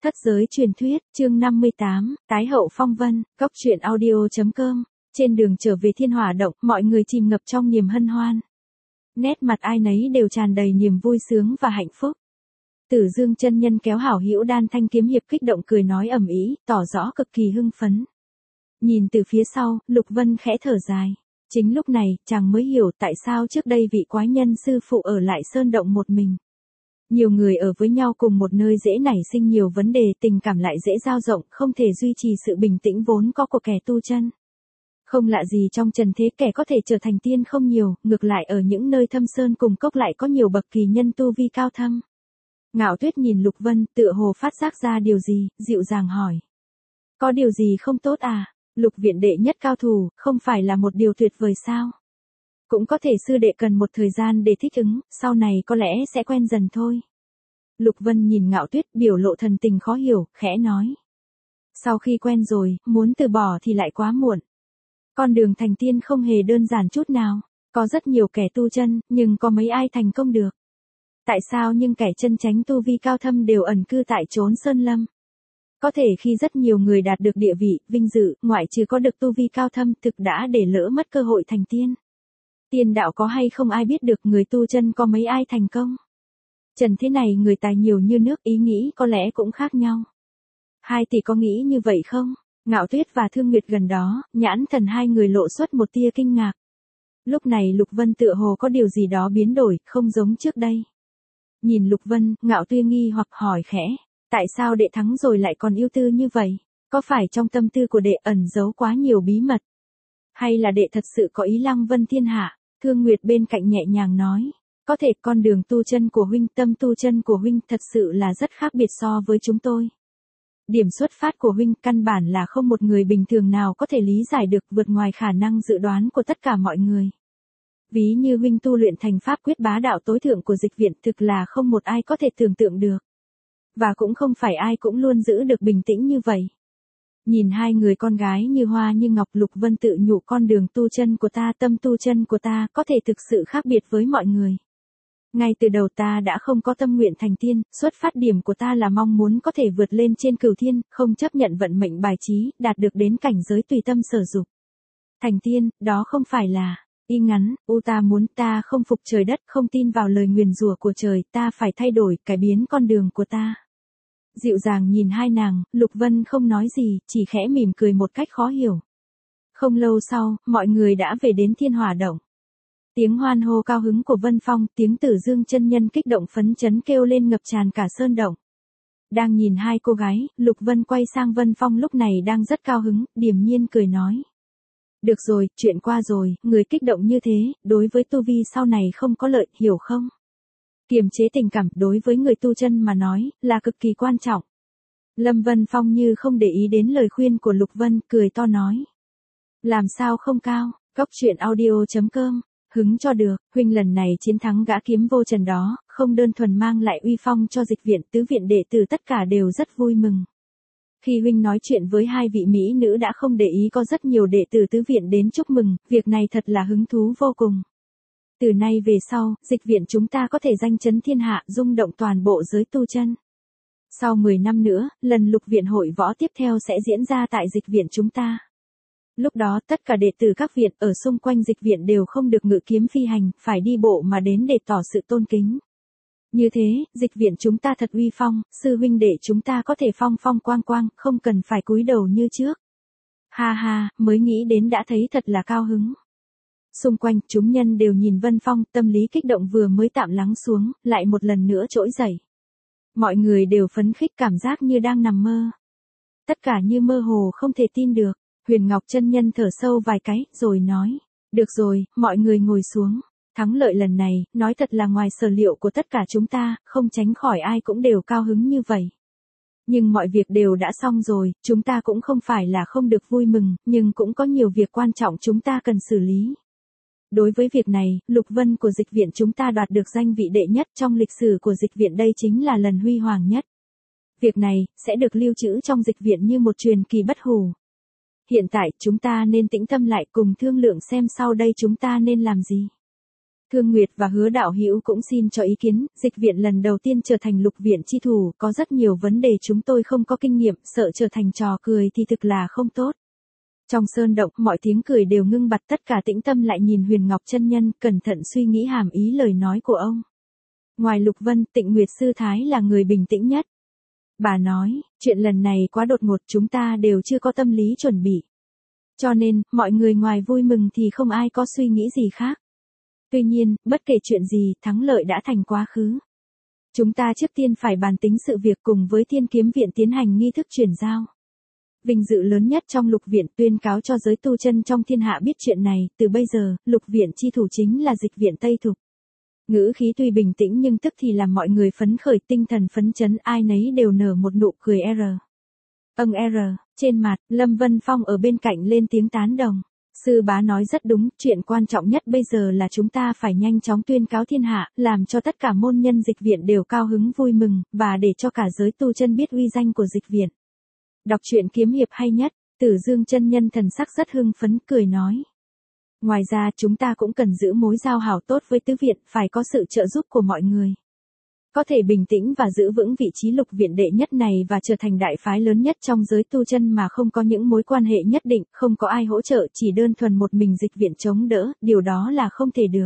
Thất giới truyền thuyết, chương 58, tái hậu phong vân, góc truyện audio.com. Trên đường trở về Thiên Hỏa Động, mọi người chìm ngập trong niềm hân hoan. Nét mặt ai nấy đều tràn đầy niềm vui sướng và hạnh phúc. Tử Dương chân nhân kéo hảo hữu Đan Thanh kiếm hiệp kích động cười nói ầm ĩ, tỏ rõ cực kỳ hưng phấn. Nhìn từ phía sau, Lục Vân khẽ thở dài. Chính lúc này, chàng mới hiểu tại sao trước đây vị quái nhân sư phụ ở lại sơn động một mình. Nhiều người ở với nhau cùng một nơi dễ nảy sinh nhiều vấn đề, tình cảm lại dễ dao rộng, không thể duy trì sự bình tĩnh vốn có của kẻ tu chân. Không lạ gì trong trần thế kẻ có thể trở thành tiên không nhiều, ngược lại ở những nơi thâm sơn cùng cốc lại có nhiều bậc kỳ nhân tu vi cao thâm. Ngạo Tuyết nhìn Lục Vân, tựa hồ phát giác ra điều gì, dịu dàng hỏi. Có điều gì không tốt à? Lục viện đệ nhất cao thủ, không phải là một điều tuyệt vời sao? Cũng có thể sư đệ cần một thời gian để thích ứng, sau này có lẽ sẽ quen dần thôi. Lục Vân nhìn Ngạo Tuyết biểu lộ thần tình khó hiểu, khẽ nói. Sau khi quen rồi, muốn từ bỏ thì lại quá muộn. Con đường thành tiên không hề đơn giản chút nào, có rất nhiều kẻ tu chân, nhưng có mấy ai thành công được. Tại sao nhưng kẻ chân chánh tu vi cao thâm đều ẩn cư tại chốn sơn lâm? Có thể khi rất nhiều người đạt được địa vị, vinh dự, ngoại trừ có được tu vi cao thâm thực đã để lỡ mất cơ hội thành tiên. Tiên đạo có hay không ai biết được, người tu chân có mấy ai thành công. Trần thế này người tài nhiều như nước, ý nghĩ có lẽ cũng khác nhau. 2 tỷ có nghĩ như vậy không? Ngạo Tuyết và Thương Nguyệt gần đó, nhãn thần hai người lộ xuất một tia kinh ngạc. Lúc này Lục Vân tựa hồ có điều gì đó biến đổi, không giống trước đây. Nhìn Lục Vân, Ngạo Tuyết nghi hoặc hỏi khẽ, tại sao đệ thắng rồi lại còn yêu tư như vậy? Có phải trong tâm tư của đệ ẩn giấu quá nhiều bí mật? Hay là đệ thật sự có ý lăng vân thiên hạ? Thương Nguyệt bên cạnh nhẹ nhàng nói. Có thể con đường tu chân của huynh, tâm tu chân của huynh thật sự là rất khác biệt so với chúng tôi. Điểm xuất phát của huynh căn bản là không một người bình thường nào có thể lý giải được, vượt ngoài khả năng dự đoán của tất cả mọi người. Ví như huynh tu luyện thành pháp quyết bá đạo tối thượng của dịch viện thực là không một ai có thể tưởng tượng được. Và cũng không phải ai cũng luôn giữ được bình tĩnh như vậy. Nhìn hai người con gái như hoa như ngọc, Lục Vân tự nhủ con đường tu chân của ta, tâm tu chân của ta có thể thực sự khác biệt với mọi người. Ngay từ đầu ta đã không có tâm nguyện thành tiên, xuất phát điểm của ta là mong muốn có thể vượt lên trên cửu thiên, không chấp nhận vận mệnh bài trí, đạt được đến cảnh giới tùy tâm sở dục. Thành tiên, đó không phải là y ngắn, ta muốn, ta không phục trời đất, không tin vào lời nguyền rủa của trời, ta phải thay đổi, cải biến con đường của ta. Dịu dàng nhìn hai nàng, Lục Vân không nói gì, chỉ khẽ mỉm cười một cách khó hiểu. Không lâu sau, mọi người đã về đến Thiên Hỏa Động. Tiếng hoan hô cao hứng của Vân Phong, tiếng Tử Dương chân nhân kích động phấn chấn kêu lên ngập tràn cả sơn động. Đang nhìn hai cô gái, Lục Vân quay sang Vân Phong lúc này đang rất cao hứng, điềm nhiên cười nói. Được rồi, chuyện qua rồi, người kích động như thế, đối với tu vi sau này không có lợi, hiểu không? Kiềm chế tình cảm đối với người tu chân mà nói, là cực kỳ quan trọng. Lâm Vân Phong như không để ý đến lời khuyên của Lục Vân, cười to nói. Làm sao không cao, góc truyện audio.com. Hứng cho được, huynh lần này chiến thắng gã kiếm vô trần đó, không đơn thuần mang lại uy phong cho dịch viện, tứ viện đệ tử tất cả đều rất vui mừng. Khi huynh nói chuyện với hai vị mỹ nữ đã không để ý có rất nhiều đệ tử tứ viện đến chúc mừng, việc này thật là hứng thú vô cùng. Từ nay về sau, dịch viện chúng ta có thể danh chấn thiên hạ, rung động toàn bộ giới tu chân. Sau 10 năm nữa, lần lục viện hội võ tiếp theo sẽ diễn ra tại dịch viện chúng ta. Lúc đó tất cả đệ tử các viện ở xung quanh dịch viện đều không được ngự kiếm phi hành, phải đi bộ mà đến để tỏ sự tôn kính. Như thế, dịch viện chúng ta thật uy phong, sư huynh đệ chúng ta có thể phong phong quang quang, không cần phải cúi đầu như trước. Ha ha, mới nghĩ đến đã thấy thật là cao hứng. Xung quanh, chúng nhân đều nhìn Vân Phong, tâm lý kích động vừa mới tạm lắng xuống, lại một lần nữa trỗi dậy. Mọi người đều phấn khích, cảm giác như đang nằm mơ. Tất cả như mơ hồ không thể tin được. Huyền Ngọc chân nhân thở sâu vài cái, rồi nói. Được rồi, mọi người ngồi xuống. Thắng lợi lần này, nói thật là ngoài sở liệu của tất cả chúng ta, không tránh khỏi ai cũng đều cao hứng như vậy. Nhưng mọi việc đều đã xong rồi, chúng ta cũng không phải là không được vui mừng, nhưng cũng có nhiều việc quan trọng chúng ta cần xử lý. Đối với việc này, Lục Vân của dịch viện chúng ta đoạt được danh vị đệ nhất trong lịch sử của dịch viện, đây chính là lần huy hoàng nhất. Việc này, sẽ được lưu trữ trong dịch viện như một truyền kỳ bất hủ. Hiện tại, chúng ta nên tĩnh tâm lại cùng thương lượng xem sau đây chúng ta nên làm gì. Thương Nguyệt và Hứa Đạo Hữu cũng xin cho ý kiến, dịch viện lần đầu tiên trở thành lục viện chi thủ, có rất nhiều vấn đề chúng tôi không có kinh nghiệm, sợ trở thành trò cười thì thực là không tốt. Trong sơn động, mọi tiếng cười đều ngưng bặt, tất cả tĩnh tâm lại nhìn Huyền Ngọc chân nhân, cẩn thận suy nghĩ hàm ý lời nói của ông. Ngoài Lục Vân, Tịnh Nguyệt sư thái là người bình tĩnh nhất. Bà nói, chuyện lần này quá đột ngột, chúng ta đều chưa có tâm lý chuẩn bị. Cho nên, mọi người ngoài vui mừng thì không ai có suy nghĩ gì khác. Tuy nhiên, bất kể chuyện gì, thắng lợi đã thành quá khứ. Chúng ta trước tiên phải bàn tính sự việc cùng với Thiên Kiếm Viện tiến hành nghi thức chuyển giao. Vinh dự lớn nhất trong lục viện, tuyên cáo cho giới tu chân trong thiên hạ biết chuyện này, từ bây giờ, lục viện chi thủ chính là dịch viện Tây Thục. Ngữ khí tuy bình tĩnh nhưng tức thì làm mọi người phấn khởi, tinh thần phấn chấn, ai nấy đều nở một nụ cười trên mặt. Lâm Vân Phong ở bên cạnh lên tiếng tán đồng. Sư bá nói rất đúng, chuyện quan trọng nhất bây giờ là chúng ta phải nhanh chóng tuyên cáo thiên hạ, làm cho tất cả môn nhân dịch viện đều cao hứng vui mừng, và để cho cả giới tu chân biết uy danh của dịch viện. Đọc truyện kiếm hiệp hay nhất, Tử Dương chân nhân thần sắc rất hưng phấn, cười nói. Ngoài ra chúng ta cũng cần giữ mối giao hảo tốt với tứ viện, phải có sự trợ giúp của mọi người. Có thể bình tĩnh và giữ vững vị trí lục viện đệ nhất này và trở thành đại phái lớn nhất trong giới tu chân mà không có những mối quan hệ nhất định, không có ai hỗ trợ, chỉ đơn thuần một mình dịch viện chống đỡ, điều đó là không thể được.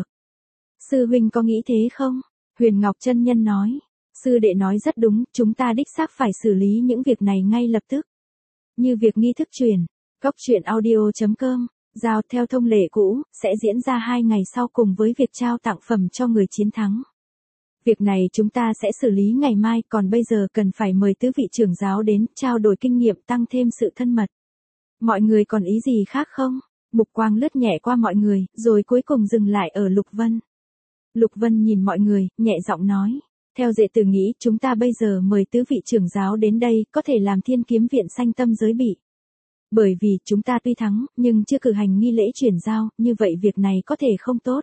Sư huynh có nghĩ thế không? Huyền Ngọc chân nhân nói. Sư đệ nói rất đúng, chúng ta đích xác phải xử lý những việc này ngay lập tức. Như việc nghi thức truyền. Cốc truyện audio.com, giao theo thông lệ cũ, sẽ diễn ra 2 ngày sau cùng với việc trao tặng phẩm cho người chiến thắng. Việc này chúng ta sẽ xử lý ngày mai, còn bây giờ cần phải mời tứ vị trưởng giáo đến, trao đổi kinh nghiệm, tăng thêm sự thân mật. Mọi người còn ý gì khác không? Mục quang lướt nhẹ qua mọi người, rồi cuối cùng dừng lại ở Lục Vân. Lục Vân nhìn mọi người, nhẹ giọng nói. Theo đệ tử nghĩ, chúng ta bây giờ mời tứ vị trưởng giáo đến đây, có thể làm Thiên Kiếm Viện sanh tâm giới bị. Bởi vì, chúng ta tuy thắng, nhưng chưa cử hành nghi lễ chuyển giao, như vậy việc này có thể không tốt.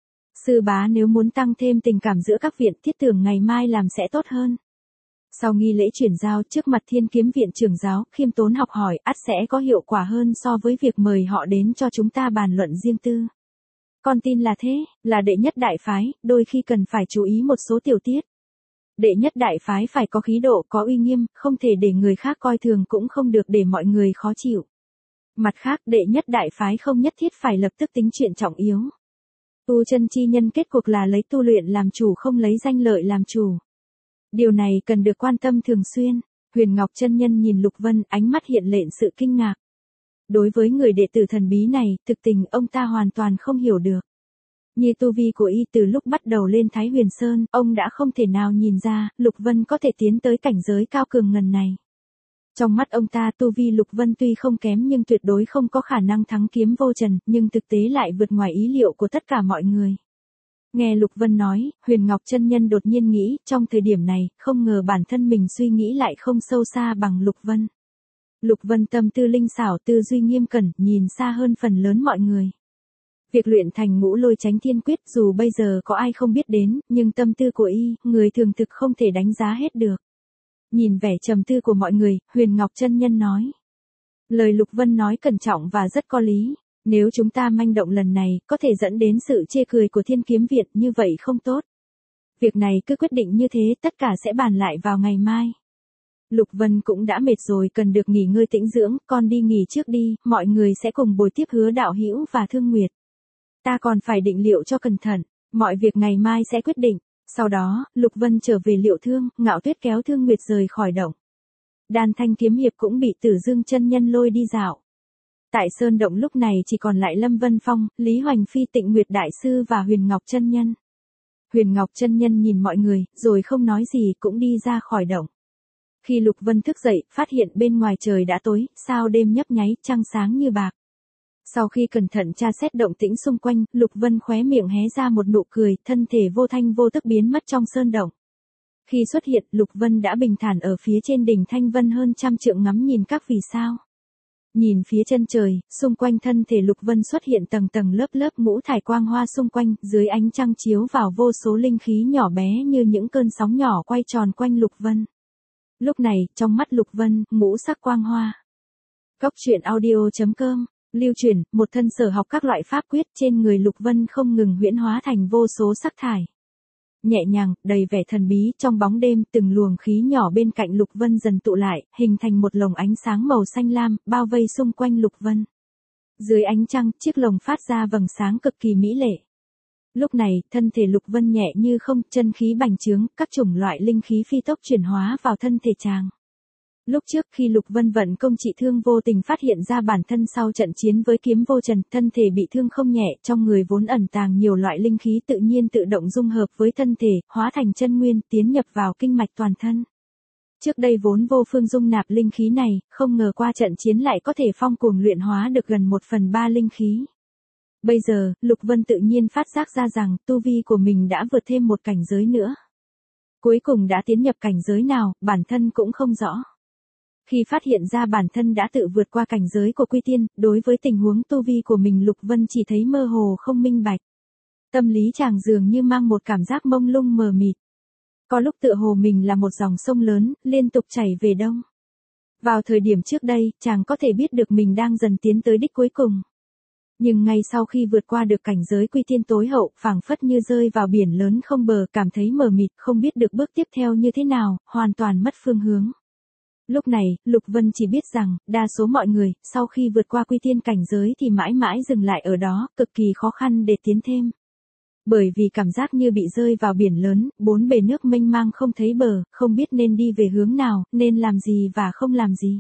Sư bá nếu muốn tăng thêm tình cảm giữa các viện, thiết tưởng ngày mai làm sẽ tốt hơn. Sau nghi lễ chuyển giao trước mặt Thiên Kiếm Viện trưởng giáo, khiêm tốn học hỏi, ắt sẽ có hiệu quả hơn so với việc mời họ đến cho chúng ta bàn luận riêng tư. Con tin là thế, là đệ nhất đại phái, đôi khi cần phải chú ý một số tiểu tiết. Đệ nhất đại phái phải có khí độ, có uy nghiêm, không thể để người khác coi thường, cũng không được để mọi người khó chịu. Mặt khác, đệ nhất đại phái không nhất thiết phải lập tức tính chuyện trọng yếu. Tu chân chi nhân kết cuộc là lấy tu luyện làm chủ, không lấy danh lợi làm chủ. Điều này cần được quan tâm thường xuyên. Huyền Ngọc chân nhân nhìn Lục Vân, ánh mắt hiện lên sự kinh ngạc. Đối với người đệ tử thần bí này, thực tình ông ta hoàn toàn không hiểu được. Như tu vi của y từ lúc bắt đầu lên Thái Huyền Sơn, ông đã không thể nào nhìn ra, Lục Vân có thể tiến tới cảnh giới cao cường ngần này. Trong mắt ông ta, tu vi Lục Vân tuy không kém nhưng tuyệt đối không có khả năng thắng Kiếm Vô Trần, nhưng thực tế lại vượt ngoài ý liệu của tất cả mọi người. Nghe Lục Vân nói, Huyền Ngọc chân nhân đột nhiên nghĩ, trong thời điểm này, không ngờ bản thân mình suy nghĩ lại không sâu xa bằng Lục Vân. Lục Vân tâm tư linh xảo, tư duy nghiêm cẩn, nhìn xa hơn phần lớn mọi người. Việc luyện thành Ngũ Lôi Chánh Thiên Quyết dù bây giờ có ai không biết đến, nhưng tâm tư của y, người thường thực không thể đánh giá hết được. Nhìn vẻ trầm tư của mọi người, Huyền Ngọc chân nhân nói. Lời Lục Vân nói cẩn trọng và rất có lý. Nếu chúng ta manh động lần này, có thể dẫn đến sự chê cười của Thiên Kiếm Viện, như vậy không tốt. Việc này cứ quyết định như thế, tất cả sẽ bàn lại vào ngày mai. Lục Vân cũng đã mệt rồi, cần được nghỉ ngơi tĩnh dưỡng, con đi nghỉ trước đi, mọi người sẽ cùng bồi tiếp Hứa Đạo Hữu và Thương Nguyệt. Ta còn phải định liệu cho cẩn thận, mọi việc ngày mai sẽ quyết định. Sau đó, Lục Vân trở về Liệu Thương, Ngạo Tuyết kéo Thương Nguyệt rời khỏi động. Đan Thanh kiếm hiệp cũng bị Tử Dương chân nhân lôi đi dạo. Tại sơn động lúc này chỉ còn lại Lâm Vân Phong, Lý Hoành Phi, Tịnh Nguyệt đại sư và Huyền Ngọc chân nhân. Huyền Ngọc chân nhân nhìn mọi người, rồi không nói gì cũng đi ra khỏi động. Khi Lục Vân thức dậy, phát hiện bên ngoài trời đã tối, sao đêm nhấp nháy, trăng sáng như bạc. Sau khi cẩn thận tra xét động tĩnh xung quanh, Lục Vân khóe miệng hé ra một nụ cười, thân thể vô thanh vô tức biến mất trong sơn động. Khi xuất hiện, Lục Vân đã bình thản ở phía trên đỉnh Thanh Vân hơn 100 trượng ngắm nhìn các vì sao. Nhìn phía chân trời, xung quanh thân thể Lục Vân xuất hiện tầng tầng lớp lớp ngũ thải quang hoa xung quanh, dưới ánh trăng chiếu vào vô số linh khí nhỏ bé như những cơn sóng nhỏ quay tròn quanh Lục Vân. Lúc này, trong mắt Lục Vân, ngũ sắc quang hoa. Cốc truyện audio.com Lưu chuyển, một thân sở học các loại pháp quyết trên người Lục Vân không ngừng huyễn hóa thành vô số sắc thải. Nhẹ nhàng, đầy vẻ thần bí, trong bóng đêm, từng luồng khí nhỏ bên cạnh Lục Vân dần tụ lại, hình thành một lồng ánh sáng màu xanh lam, bao vây xung quanh Lục Vân. Dưới ánh trăng, chiếc lồng phát ra vầng sáng cực kỳ mỹ lệ. Lúc này, thân thể Lục Vân nhẹ như không, chân khí bành trướng, các chủng loại linh khí phi tốc chuyển hóa vào thân thể chàng. Lúc trước khi Lục Vân vận công trị thương vô tình phát hiện ra bản thân sau trận chiến với kiếm vô trần, thân thể bị thương không nhẹ, trong người vốn ẩn tàng nhiều loại linh khí tự nhiên tự động dung hợp với thân thể, hóa thành chân nguyên, tiến nhập vào kinh mạch toàn thân. Trước đây vốn vô phương dung nạp linh khí này, không ngờ qua trận chiến lại có thể phong cuồng luyện hóa được gần 1/3 linh khí. Bây giờ, Lục Vân tự nhiên phát giác ra rằng, tu vi của mình đã vượt thêm một cảnh giới nữa. Cuối cùng đã tiến nhập cảnh giới nào, bản thân cũng không rõ. Khi phát hiện ra bản thân đã tự vượt qua cảnh giới của Quy Tiên, đối với tình huống tu vi của mình Lục Vân chỉ thấy mơ hồ không minh bạch. Tâm lý chàng dường như mang một cảm giác mông lung mờ mịt. Có lúc tựa hồ mình là một dòng sông lớn, liên tục chảy về đông. Vào thời điểm trước đây, chàng có thể biết được mình đang dần tiến tới đích cuối cùng. Nhưng ngay sau khi vượt qua được cảnh giới Quy Tiên tối hậu, phảng phất như rơi vào biển lớn không bờ, cảm thấy mờ mịt, không biết được bước tiếp theo như thế nào, hoàn toàn mất phương hướng. Lúc này, Lục Vân chỉ biết rằng, đa số mọi người, sau khi vượt qua Quy Tiên cảnh giới thì mãi mãi dừng lại ở đó, cực kỳ khó khăn để tiến thêm. Bởi vì cảm giác như bị rơi vào biển lớn, bốn bề nước mênh mang không thấy bờ, không biết nên đi về hướng nào, nên làm gì và không làm gì.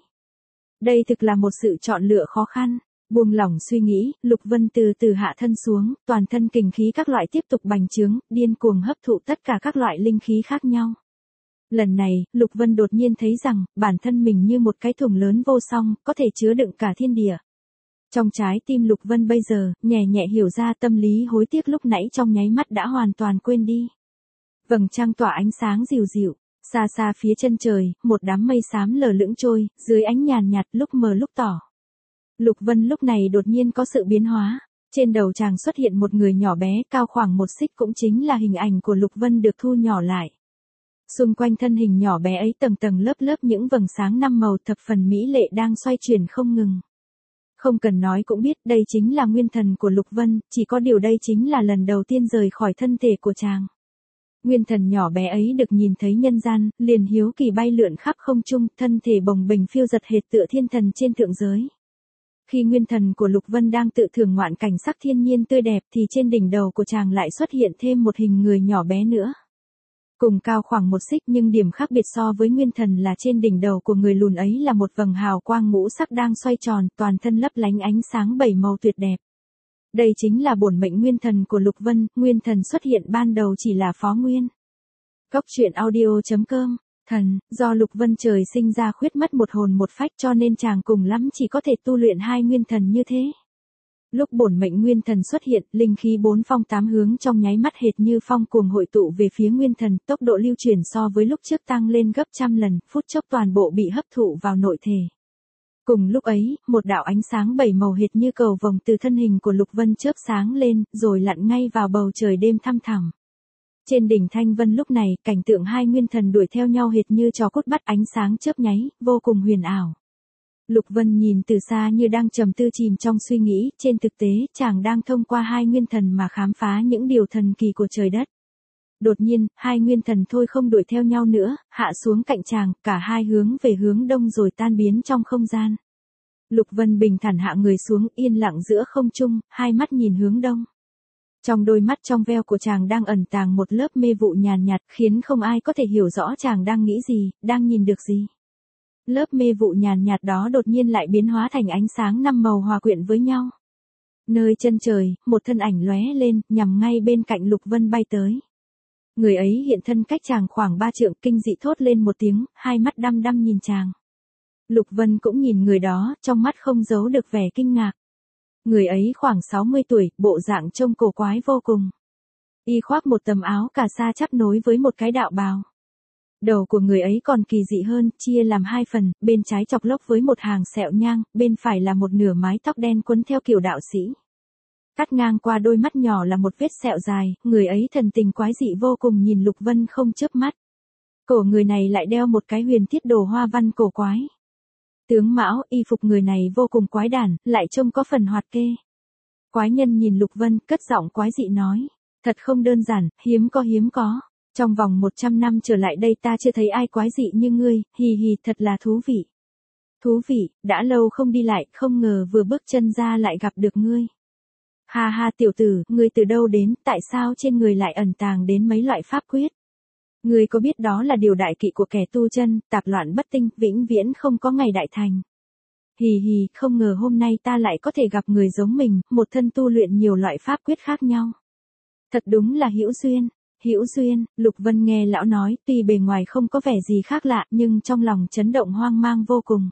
Đây thực là một sự chọn lựa khó khăn. Buông lỏng suy nghĩ, Lục Vân từ từ hạ thân xuống, toàn thân kình khí các loại tiếp tục bành trướng, điên cuồng hấp thụ tất cả các loại linh khí khác nhau. Lần này, Lục Vân đột nhiên thấy rằng, bản thân mình như một cái thùng lớn vô song, có thể chứa đựng cả thiên địa. Trong trái tim Lục Vân bây giờ, nhẹ nhẹ hiểu ra tâm lý hối tiếc lúc nãy trong nháy mắt đã hoàn toàn quên đi. Vầng trăng tỏa ánh sáng dịu dịu, xa xa phía chân trời, một đám mây xám lờ lững trôi, dưới ánh nhàn nhạt lúc mờ lúc tỏ. Lục Vân lúc này đột nhiên có sự biến hóa, trên đầu chàng xuất hiện một người nhỏ bé cao khoảng 1 xích cũng chính là hình ảnh của Lục Vân được thu nhỏ lại. Xung quanh thân hình nhỏ bé ấy tầng tầng lớp lớp những vầng sáng 5 màu thập phần mỹ lệ đang xoay chuyển không ngừng. Không cần nói cũng biết đây chính là nguyên thần của Lục Vân, chỉ có điều đây chính là lần đầu tiên rời khỏi thân thể của chàng. Nguyên thần nhỏ bé ấy được nhìn thấy nhân gian, liền hiếu kỳ bay lượn khắp không trung, thân thể bồng bềnh phiêu giật hệt tựa thiên thần trên thượng giới. Khi nguyên thần của Lục Vân đang tự thưởng ngoạn cảnh sắc thiên nhiên tươi đẹp thì trên đỉnh đầu của chàng lại xuất hiện thêm một hình người nhỏ bé nữa. Cùng cao khoảng 1 xích nhưng điểm khác biệt so với nguyên thần là trên đỉnh đầu của người lùn ấy là một vầng hào quang ngũ sắc đang xoay tròn, toàn thân lấp lánh ánh sáng 7 màu tuyệt đẹp. Đây chính là bổn mệnh nguyên thần của Lục Vân, nguyên thần xuất hiện ban đầu chỉ là phó nguyên. Cốc truyện audio.com. Thần, do Lục Vân trời sinh ra khuyết mất một hồn một phách cho nên chàng cùng lắm chỉ có thể tu luyện 2 nguyên thần như thế. Lúc bổn mệnh nguyên thần xuất hiện, linh khí 4 phong 8 hướng trong nháy mắt hệt như phong cuồng hội tụ về phía nguyên thần, tốc độ lưu chuyển so với lúc trước tăng lên gấp trăm lần, phút chốc toàn bộ bị hấp thụ vào nội thể. Cùng lúc ấy, một đạo ánh sáng 7 màu hệt như cầu vồng từ thân hình của Lục Vân chớp sáng lên, rồi lặn ngay vào bầu trời đêm thăm thẳm. Trên đỉnh Thanh Vân lúc này, cảnh tượng 2 nguyên thần đuổi theo nhau hệt như trò cút bắt ánh sáng chớp nháy, vô cùng huyền ảo. Lục Vân nhìn từ xa như đang trầm tư chìm trong suy nghĩ, trên thực tế, chàng đang thông qua 2 nguyên thần mà khám phá những điều thần kỳ của trời đất. Đột nhiên, 2 nguyên thần thôi không đuổi theo nhau nữa, hạ xuống cạnh chàng, cả hai hướng về hướng đông rồi tan biến trong không gian. Lục Vân bình thản hạ người xuống, yên lặng giữa không trung, hai mắt nhìn hướng đông. Trong đôi mắt trong veo của chàng đang ẩn tàng một lớp mê vụ nhàn nhạt, khiến không ai có thể hiểu rõ chàng đang nghĩ gì, đang nhìn được gì. Lớp mê vụ nhàn nhạt đó đột nhiên lại biến hóa thành ánh sáng 5 màu hòa quyện với nhau. Nơi chân trời, một thân ảnh lóe lên, nhằm ngay bên cạnh Lục Vân bay tới. Người ấy hiện thân cách chàng khoảng 3 trượng, kinh dị thốt lên một tiếng, hai mắt đăm đăm nhìn chàng. Lục Vân cũng nhìn người đó, trong mắt không giấu được vẻ kinh ngạc. Người ấy khoảng 60 tuổi, bộ dạng trông cổ quái vô cùng. Y khoác một tấm áo cà sa chắp nối với một cái đạo bào. Đầu của người ấy còn kỳ dị hơn, chia làm 2 phần, bên trái chọc lốc với một hàng sẹo nhang, bên phải là một nửa mái tóc đen quấn theo kiểu đạo sĩ. Cắt ngang qua đôi mắt nhỏ là một vết sẹo dài, người ấy thần tình quái dị vô cùng nhìn Lục Vân không chớp mắt. Cổ người này lại đeo một cái huyền thiết đồ hoa văn cổ quái. Tướng Mão, y phục người này vô cùng quái đản, lại trông có phần hoạt kê. Quái nhân nhìn Lục Vân, cất giọng quái dị nói. Thật không đơn giản, hiếm có. Trong vòng 100 năm trở lại đây ta chưa thấy ai quái dị như ngươi, hì hì, thật là thú vị. Thú vị, đã lâu không đi lại, không ngờ vừa bước chân ra lại gặp được ngươi. Ha ha tiểu tử, ngươi từ đâu đến, tại sao trên người lại ẩn tàng đến mấy loại pháp quyết? Ngươi có biết đó là điều đại kỵ của kẻ tu chân, tạp loạn bất tinh, vĩnh viễn không có ngày đại thành. Hì hì, không ngờ hôm nay ta lại có thể gặp người giống mình, một thân tu luyện nhiều loại pháp quyết khác nhau. Thật đúng là hữu duyên. Hữu duyên, Lục Vân nghe lão nói, tuy bề ngoài không có vẻ gì khác lạ, nhưng trong lòng chấn động hoang mang vô cùng.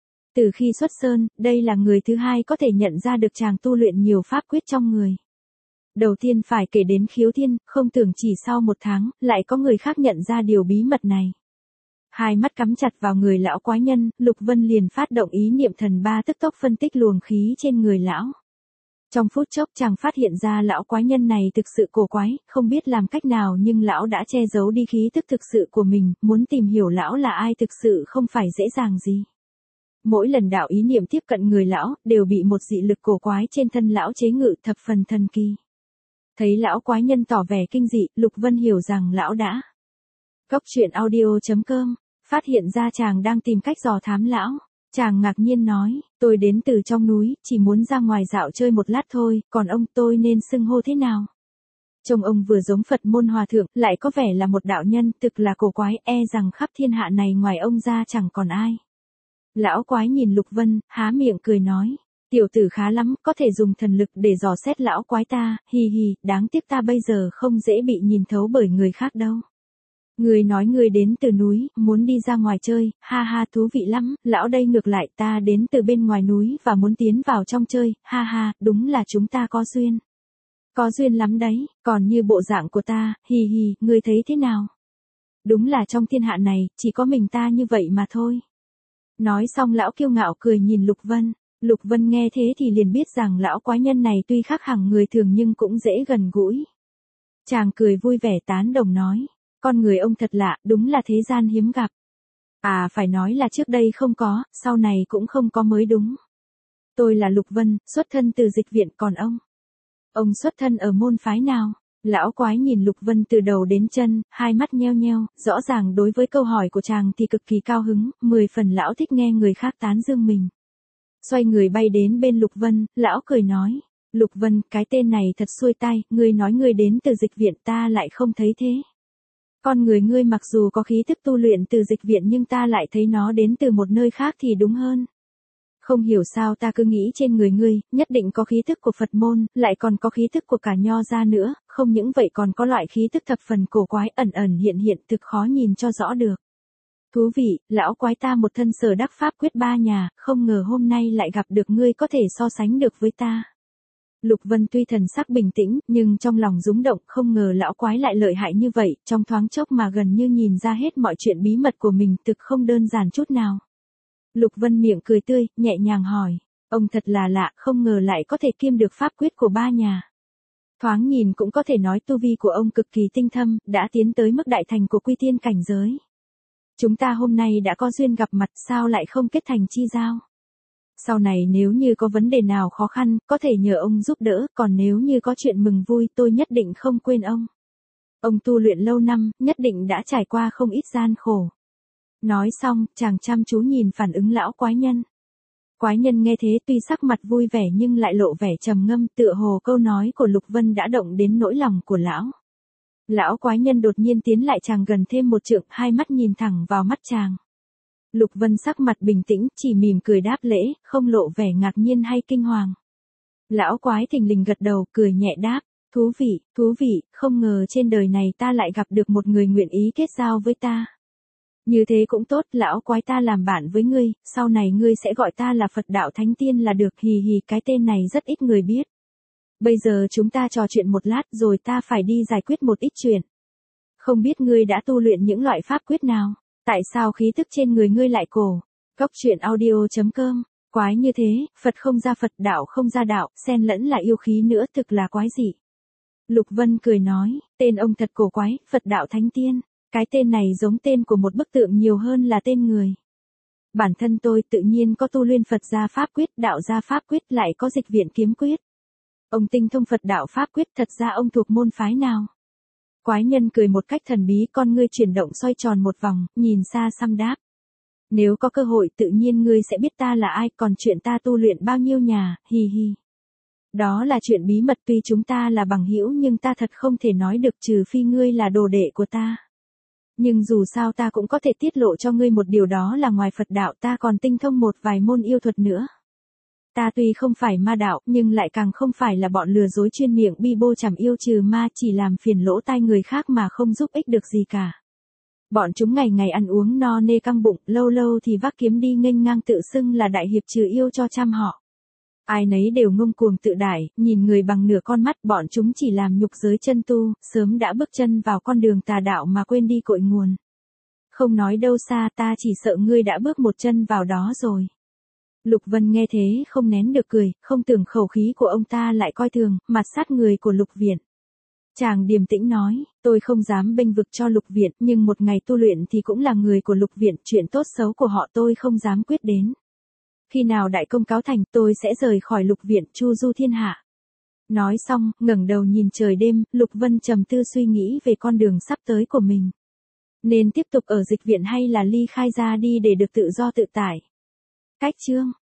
Từ khi xuất sơn, đây là người thứ hai có thể nhận ra được chàng tu luyện nhiều pháp quyết trong người. Đầu tiên phải kể đến Khiếu Thiên, không tưởng chỉ sau 1 tháng, lại có người khác nhận ra điều bí mật này. Hai mắt cắm chặt vào người lão quái nhân, Lục Vân liền phát động ý niệm thần ba tức tốc phân tích luồng khí trên người lão. Trong phút chốc chàng phát hiện ra lão quái nhân này thực sự cổ quái, không biết làm cách nào nhưng lão đã che giấu đi khí tức thực sự của mình, muốn tìm hiểu lão là ai thực sự không phải dễ dàng gì. Mỗi lần đạo ý niệm tiếp cận người lão, đều bị một dị lực cổ quái trên thân lão chế ngự thập phần thần kỳ. Thấy lão quái nhân tỏ vẻ kinh dị, Lục Vân hiểu rằng lão đã. Góc truyện audio.com, phát hiện ra chàng đang tìm cách dò thám lão. Chàng ngạc nhiên nói, tôi đến từ trong núi, chỉ muốn ra ngoài dạo chơi một lát thôi, còn ông tôi nên xưng hô thế nào? Trông ông vừa giống Phật môn hòa thượng, lại có vẻ là một đạo nhân, thực là cổ quái, e rằng khắp thiên hạ này ngoài ông ra chẳng còn ai. Lão quái nhìn Lục Vân, há miệng cười nói, tiểu tử khá lắm, có thể dùng thần lực để dò xét lão quái ta, hì hì, đáng tiếc ta bây giờ không dễ bị nhìn thấu bởi người khác đâu. Người nói người đến từ núi, muốn đi ra ngoài chơi, ha ha thú vị lắm, lão đây ngược lại ta đến từ bên ngoài núi và muốn tiến vào trong chơi, ha ha, đúng là chúng ta có duyên. Có duyên lắm đấy, còn như bộ dạng của ta, hì hì, ngươi thấy thế nào? Đúng là trong thiên hạ này, chỉ có mình ta như vậy mà thôi. Nói xong lão kiêu ngạo cười nhìn Lục Vân. Lục Vân nghe thế thì liền biết rằng lão quái nhân này tuy khác hẳn người thường nhưng cũng dễ gần gũi. Chàng cười vui vẻ tán đồng nói. Con người ông thật lạ, đúng là thế gian hiếm gặp. À phải nói là trước đây không có, sau này cũng không có mới đúng. Tôi là Lục Vân, xuất thân từ dịch viện, còn ông? Ông xuất thân ở môn phái nào? Lão quái nhìn Lục Vân từ đầu đến chân, hai mắt nheo nheo, rõ ràng đối với câu hỏi của chàng thì cực kỳ cao hứng, 10 phần lão thích nghe người khác tán dương mình. Xoay người bay đến bên Lục Vân, lão cười nói. Lục Vân, cái tên này thật xuôi tai, ngươi nói ngươi đến từ dịch viện ta lại không thấy thế. Con người ngươi mặc dù có khí thức tu luyện từ dịch viện nhưng ta lại thấy nó đến từ một nơi khác thì đúng hơn. Không hiểu sao ta cứ nghĩ trên người ngươi, nhất định có khí thức của Phật môn, lại còn có khí thức của cả nho gia nữa, không những vậy còn có loại khí thức thập phần cổ quái ẩn ẩn hiện hiện thực khó nhìn cho rõ được. Thú vị, lão quái ta một thân sở đắc pháp quyết 3 nhà, không ngờ hôm nay lại gặp được ngươi có thể so sánh được với ta. Lục Vân tuy thần sắc bình tĩnh, nhưng trong lòng rúng động, không ngờ lão quái lại lợi hại như vậy, trong thoáng chốc mà gần như nhìn ra hết mọi chuyện bí mật của mình, thực không đơn giản chút nào. Lục Vân miệng cười tươi, nhẹ nhàng hỏi, ông thật là lạ, không ngờ lại có thể kiêm được pháp quyết của 3 nhà. Thoáng nhìn cũng có thể nói tu vi của ông cực kỳ tinh thâm, đã tiến tới mức đại thành của quy tiên cảnh giới. Chúng ta hôm nay đã có duyên gặp mặt, sao lại không kết thành chi giao? Sau này nếu như có vấn đề nào khó khăn, có thể nhờ ông giúp đỡ, còn nếu như có chuyện mừng vui tôi nhất định không quên ông. Ông tu luyện lâu năm, nhất định đã trải qua không ít gian khổ. Nói xong, chàng chăm chú nhìn phản ứng lão quái nhân. Quái nhân nghe thế tuy sắc mặt vui vẻ nhưng lại lộ vẻ trầm ngâm, tựa hồ câu nói của Lục Vân đã động đến nỗi lòng của lão. Lão quái nhân đột nhiên tiến lại chàng gần thêm một trượng, hai mắt nhìn thẳng vào mắt chàng. Lục Vân sắc mặt bình tĩnh, chỉ mỉm cười đáp lễ, không lộ vẻ ngạc nhiên hay kinh hoàng. Lão quái thình lình gật đầu, cười nhẹ đáp, thú vị, không ngờ trên đời này ta lại gặp được một người nguyện ý kết giao với ta. Như thế cũng tốt, lão quái ta làm bạn với ngươi, sau này ngươi sẽ gọi ta là Phật đạo Thánh Tiên là được, hì hì, cái tên này rất ít người biết. Bây giờ chúng ta trò chuyện một lát rồi ta phải đi giải quyết một ít chuyện. Không biết ngươi đã tu luyện những loại pháp quyết nào? Tại sao khí tức trên người ngươi lại cổ? Góc truyện audio.com, quái như thế, Phật không ra Phật, đạo không ra đạo, xen lẫn là yêu khí nữa, thực là quái dị. Lục Vân cười nói, tên ông thật cổ quái, Phật đạo Thánh Tiên. Cái tên này giống tên của một bức tượng nhiều hơn là tên người. Bản thân tôi tự nhiên có tu luyện Phật gia Pháp quyết, đạo gia Pháp quyết, lại có dịch viện kiếm quyết. Ông tinh thông Phật đạo Pháp quyết, thật ra ông thuộc môn phái nào? Quái nhân cười một cách thần bí, con ngươi chuyển động xoay tròn một vòng, nhìn xa xăm đáp. Nếu có cơ hội tự nhiên ngươi sẽ biết ta là ai, còn chuyện ta tu luyện bao nhiêu nhà, hi hi. Đó là chuyện bí mật, tuy chúng ta là bằng hữu nhưng ta thật không thể nói được, trừ phi ngươi là đồ đệ của ta. Nhưng dù sao ta cũng có thể tiết lộ cho ngươi một điều, đó là ngoài Phật đạo ta còn tinh thông một vài môn yêu thuật nữa. Ta tuy không phải ma đạo, nhưng lại càng không phải là bọn lừa dối chuyên miệng bi bô chảm yêu trừ ma, chỉ làm phiền lỗ tai người khác mà không giúp ích được gì cả. Bọn chúng ngày ngày ăn uống no nê căng bụng, lâu lâu thì vác kiếm đi nghênh ngang tự xưng là đại hiệp trừ yêu cho trăm họ. Ai nấy đều ngông cuồng tự đại, nhìn người bằng nửa con mắt, bọn chúng chỉ làm nhục giới chân tu, sớm đã bước chân vào con đường tà đạo mà quên đi cội nguồn. Không nói đâu xa, ta chỉ sợ ngươi đã bước một chân vào đó rồi. Lục Vân nghe thế không nén được cười, không tưởng khẩu khí của ông ta lại coi thường, mặt sát người của Lục Viện. Chàng điềm tĩnh nói, tôi không dám bênh vực cho Lục Viện, nhưng một ngày tu luyện thì cũng là người của Lục Viện, chuyện tốt xấu của họ tôi không dám quyết đến. Khi nào đại công cáo thành, tôi sẽ rời khỏi Lục Viện, chu du thiên hạ. Nói xong, ngẩng đầu nhìn trời đêm, Lục Vân trầm tư suy nghĩ về con đường sắp tới của mình. Nên tiếp tục ở dịch viện hay là ly khai ra đi để được tự do tự tại. Cách chương